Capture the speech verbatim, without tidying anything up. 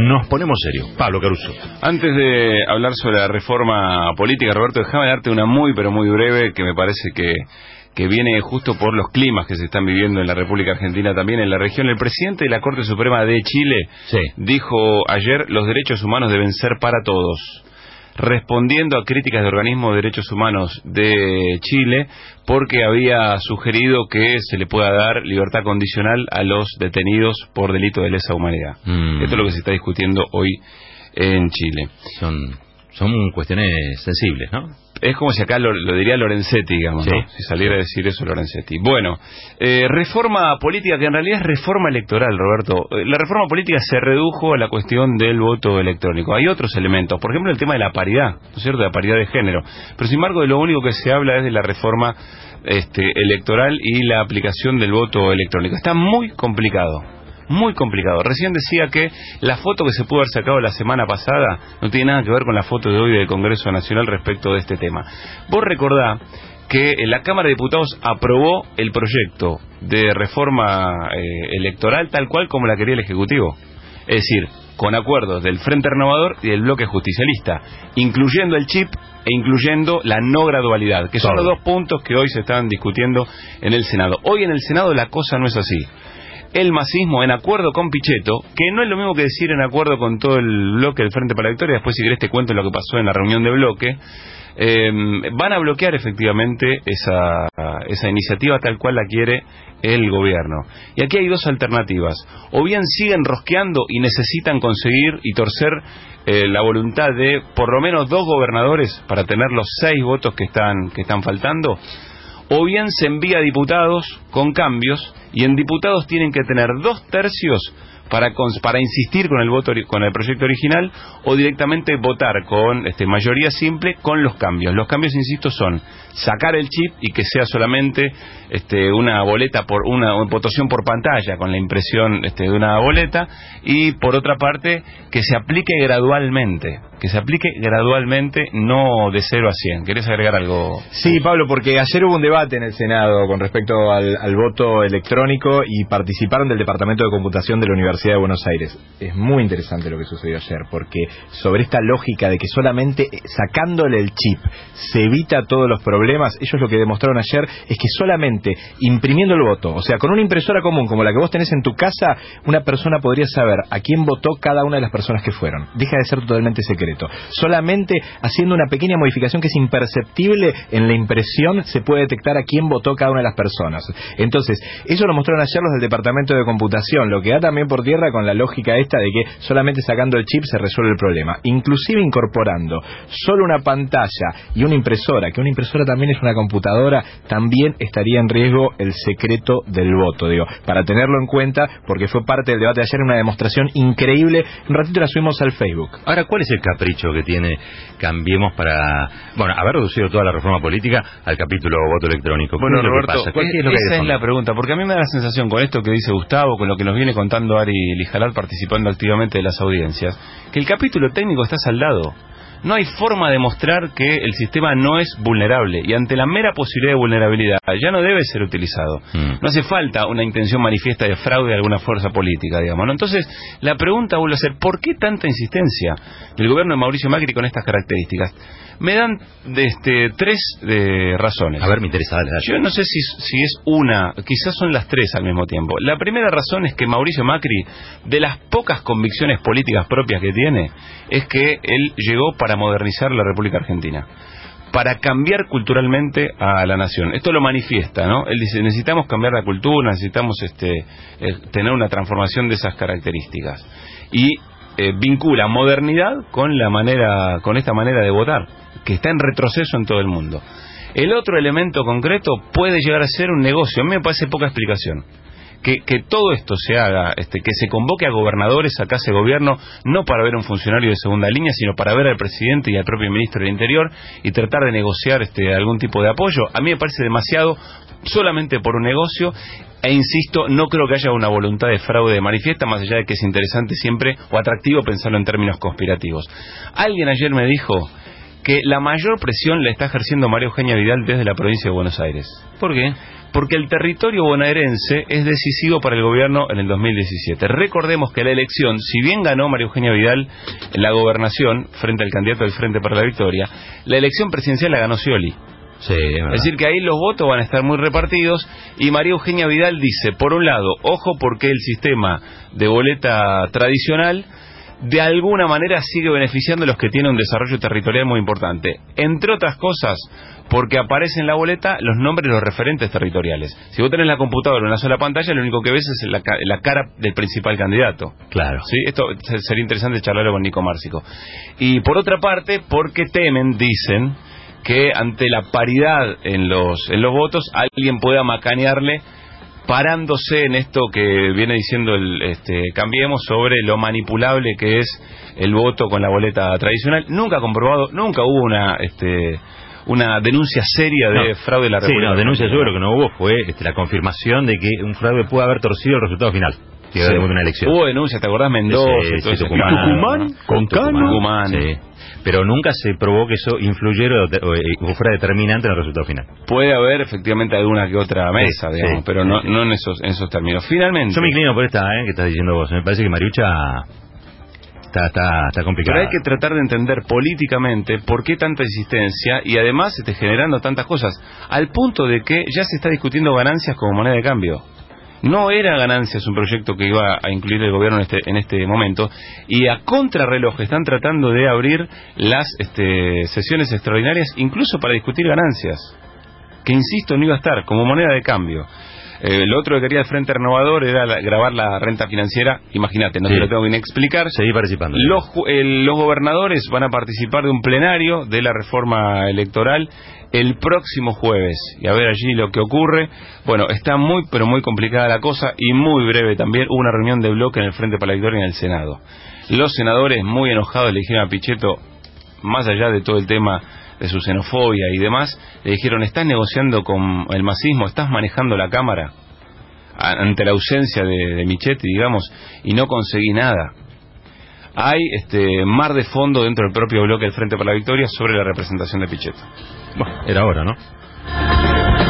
nos ponemos serios. Pablo Caruso. Antes de hablar sobre la reforma política, Roberto, déjame darte una muy, pero muy breve, que me parece que, que viene justo por los climas que se están viviendo en la República Argentina, también en la región. El presidente de la Corte Suprema de Chile sí. dijo ayer: los derechos humanos deben ser para todos, respondiendo a críticas de organismos de derechos humanos de Chile, porque había sugerido que se le pueda dar libertad condicional a los detenidos por delito de lesa humanidad. Mm. Esto es lo que se está discutiendo hoy en Chile. Son, son cuestiones sensibles, ¿no? Es como si acá lo, lo diría Lorenzetti, digamos, sí, ¿no? Si saliera sí. a decir eso Lorenzetti. Bueno, eh, reforma política, que en realidad es reforma electoral, Roberto. La reforma política se redujo a la cuestión del voto electrónico. Hay otros elementos, por ejemplo el tema de la paridad, ¿no es cierto?, de la paridad de género. Pero sin embargo, de lo único que se habla es de la reforma este, electoral y la aplicación del voto electrónico. Está muy complicado. Muy complicado. Recién decía que la foto que se pudo haber sacado la semana pasada no tiene nada que ver con la foto de hoy del Congreso Nacional respecto de este tema. Vos recordá que la Cámara de Diputados aprobó el proyecto de reforma eh, electoral tal cual como la quería el Ejecutivo. Es decir, con acuerdos del Frente Renovador y del Bloque Justicialista, incluyendo el chip e incluyendo la no gradualidad, que son los dos puntos que hoy se están discutiendo en el Senado. Hoy en el Senado la cosa no es así. El masismo, en acuerdo con Pichetto, que no es lo mismo que decir en acuerdo con todo el bloque del Frente para la Victoria, después si querés te cuento lo que pasó en la reunión de bloque, eh, van a bloquear efectivamente esa, esa iniciativa tal cual la quiere el gobierno. Y aquí hay dos alternativas: o bien siguen rosqueando y necesitan conseguir y torcer eh, la voluntad de por lo menos dos gobernadores para tener los seis votos que están, que están faltando, o bien se envía a diputados con cambios, y en diputados tienen que tener dos tercios para para insistir con el voto con el proyecto original, o directamente votar con este, mayoría simple con los cambios. Los cambios, insisto, son sacar el chip y que sea solamente este, una boleta por una, una votación por pantalla con la impresión este, de una boleta, y por otra parte que se aplique gradualmente. Que se aplique gradualmente, no de cero a cien. ¿Querés agregar algo? Sí, Pablo, porque ayer hubo un debate en el Senado con respecto al, al voto electrónico y participaron del Departamento de Computación de la Universidad de Buenos Aires. Es muy interesante lo que sucedió ayer, porque sobre esta lógica de que solamente sacándole el chip se evita todos los problemas, ellos lo que demostraron ayer es que solamente imprimiendo el voto, o sea, con una impresora común como la que vos tenés en tu casa, una persona podría saber a quién votó cada una de las personas que fueron. Deja de ser totalmente secreto. Solamente haciendo una pequeña modificación que es imperceptible en la impresión se puede detectar a quién votó cada una de las personas. Entonces, eso lo mostraron ayer los del Departamento de Computación, lo que da también por tierra con la lógica esta de que solamente sacando el chip se resuelve el problema. Inclusive incorporando solo una pantalla y una impresora, que una impresora también es una computadora, también estaría en riesgo el secreto del voto, digo, para tenerlo en cuenta, porque fue parte del debate de ayer, una demostración increíble. Un ratito la subimos al Facebook. Ahora, ¿cuál es el capricho que tiene Cambiemos para, bueno, haber reducido toda la reforma política al capítulo voto electrónico? Bueno, Roberto, ¿qué es lo que esa es la pregunta, porque a mí me da la sensación, con esto que dice Gustavo, con lo que nos viene contando Ari Lijalal participando activamente de las audiencias, que el capítulo técnico está saldado. No hay forma de mostrar que el sistema no es vulnerable, y ante la mera posibilidad de vulnerabilidad ya no debe ser utilizado. Mm. No hace falta una intención manifiesta de fraude de alguna fuerza política, digamos, ¿no? Entonces, la pregunta vuelve a ser: ¿por qué tanta insistencia del gobierno de Mauricio Macri con estas características? Me dan de este, tres de razones. A ver, me interesa. Dale, dale. Yo no sé si, si es una, quizás son las tres al mismo tiempo. La primera razón es que Mauricio Macri, de las pocas convicciones políticas propias que tiene, es que él llegó para modernizar la República Argentina, para cambiar culturalmente a la nación. Esto lo manifiesta, ¿no? Él dice: necesitamos cambiar la cultura, necesitamos este, eh, tener una transformación de esas características. Y eh, vincula modernidad con la manera, con esta manera de votar, que está en retroceso en todo el mundo. El otro elemento concreto puede llegar a ser un negocio. A mí me parece poca explicación. Que, que todo esto se haga, este, que se convoque a gobernadores a casa de gobierno, no para ver a un funcionario de segunda línea, sino para ver al presidente y al propio ministro del Interior y tratar de negociar este, algún tipo de apoyo. A mí me parece demasiado, solamente por un negocio. E insisto, no creo que haya una voluntad de fraude manifiesta, más allá de que es interesante siempre o atractivo pensarlo en términos conspirativos. Alguien ayer me dijo que la mayor presión la está ejerciendo María Eugenia Vidal desde la provincia de Buenos Aires. ¿Por qué? porque el territorio bonaerense es decisivo para el gobierno en el dos mil diecisiete. Recordemos que la elección, si bien ganó María Eugenia Vidal en la gobernación frente al candidato del Frente para la Victoria, la elección presidencial la ganó Scioli. Sí, es, es decir, que ahí los votos van a estar muy repartidos y María Eugenia Vidal dice, por un lado, ojo porque el sistema de boleta tradicional de alguna manera sigue beneficiando a los que tienen un desarrollo territorial muy importante. Entre otras cosas, porque aparecen en la boleta los nombres de los referentes territoriales. Si vos tenés la computadora en una sola pantalla, lo único que ves es la, la cara del principal candidato. Claro. ¿Sí? Esto sería interesante charlarlo con Nico Márcico. Y por otra parte, porque temen, dicen, que ante la paridad en los en los votos alguien pueda macanearle parándose en esto que viene diciendo el este Cambiemos sobre lo manipulable que es el voto con la boleta tradicional. Nunca comprobado, nunca hubo una este una denuncia seria de no. fraude de la República. Sí, no, denuncia seguro que no hubo, fue este, la confirmación de que un fraude pudo haber torcido el resultado final. Sí. De una elección. Hubo denuncias, ¿te acordás? Mendoza, sí, sí, todo Tucumán, Tucumán, ¿no? Con Cano. Tucumán. Sí. Pero nunca se probó que eso influyera o, o, o fuera determinante en el resultado final. Puede haber efectivamente alguna que otra mesa, sí, digamos, sí, pero no, sí. no en esos en esos términos. Finalmente. Yo me inclino por esta, ¿eh? Que estás diciendo vos. Me parece que Mariucha está, está, está complicada. Pero hay que tratar de entender políticamente por qué tanta insistencia y además se esté generando tantas cosas, al punto de que ya se está discutiendo ganancias como moneda de cambio. No era ganancias un proyecto que iba a incluir el gobierno en este, en este momento, y a contrarreloj están tratando de abrir las este, sesiones extraordinarias incluso para discutir ganancias, que insisto no iba a estar como moneda de cambio. Eh, lo otro que quería el Frente Renovador era la, grabar la renta financiera. Imagínate, no sí. te lo tengo que ni explicar. Seguí participando. Los, eh, los gobernadores van a participar de un plenario de la reforma electoral el próximo jueves. Y a ver allí lo que ocurre. Bueno, está muy, pero muy complicada la cosa y muy breve también. Hubo una reunión de bloque en el Frente para la Victoria en el Senado. Los senadores, muy enojados, le dijeron a Pichetto, más allá de todo el tema de su xenofobia y demás, le dijeron, estás negociando con el masismo, estás manejando la Cámara ante la ausencia de, de Michetti, digamos, y no conseguí nada. Hay este mar de fondo dentro del propio bloque del Frente para la Victoria sobre la representación de Pichetto. Bueno, era hora, ¿no?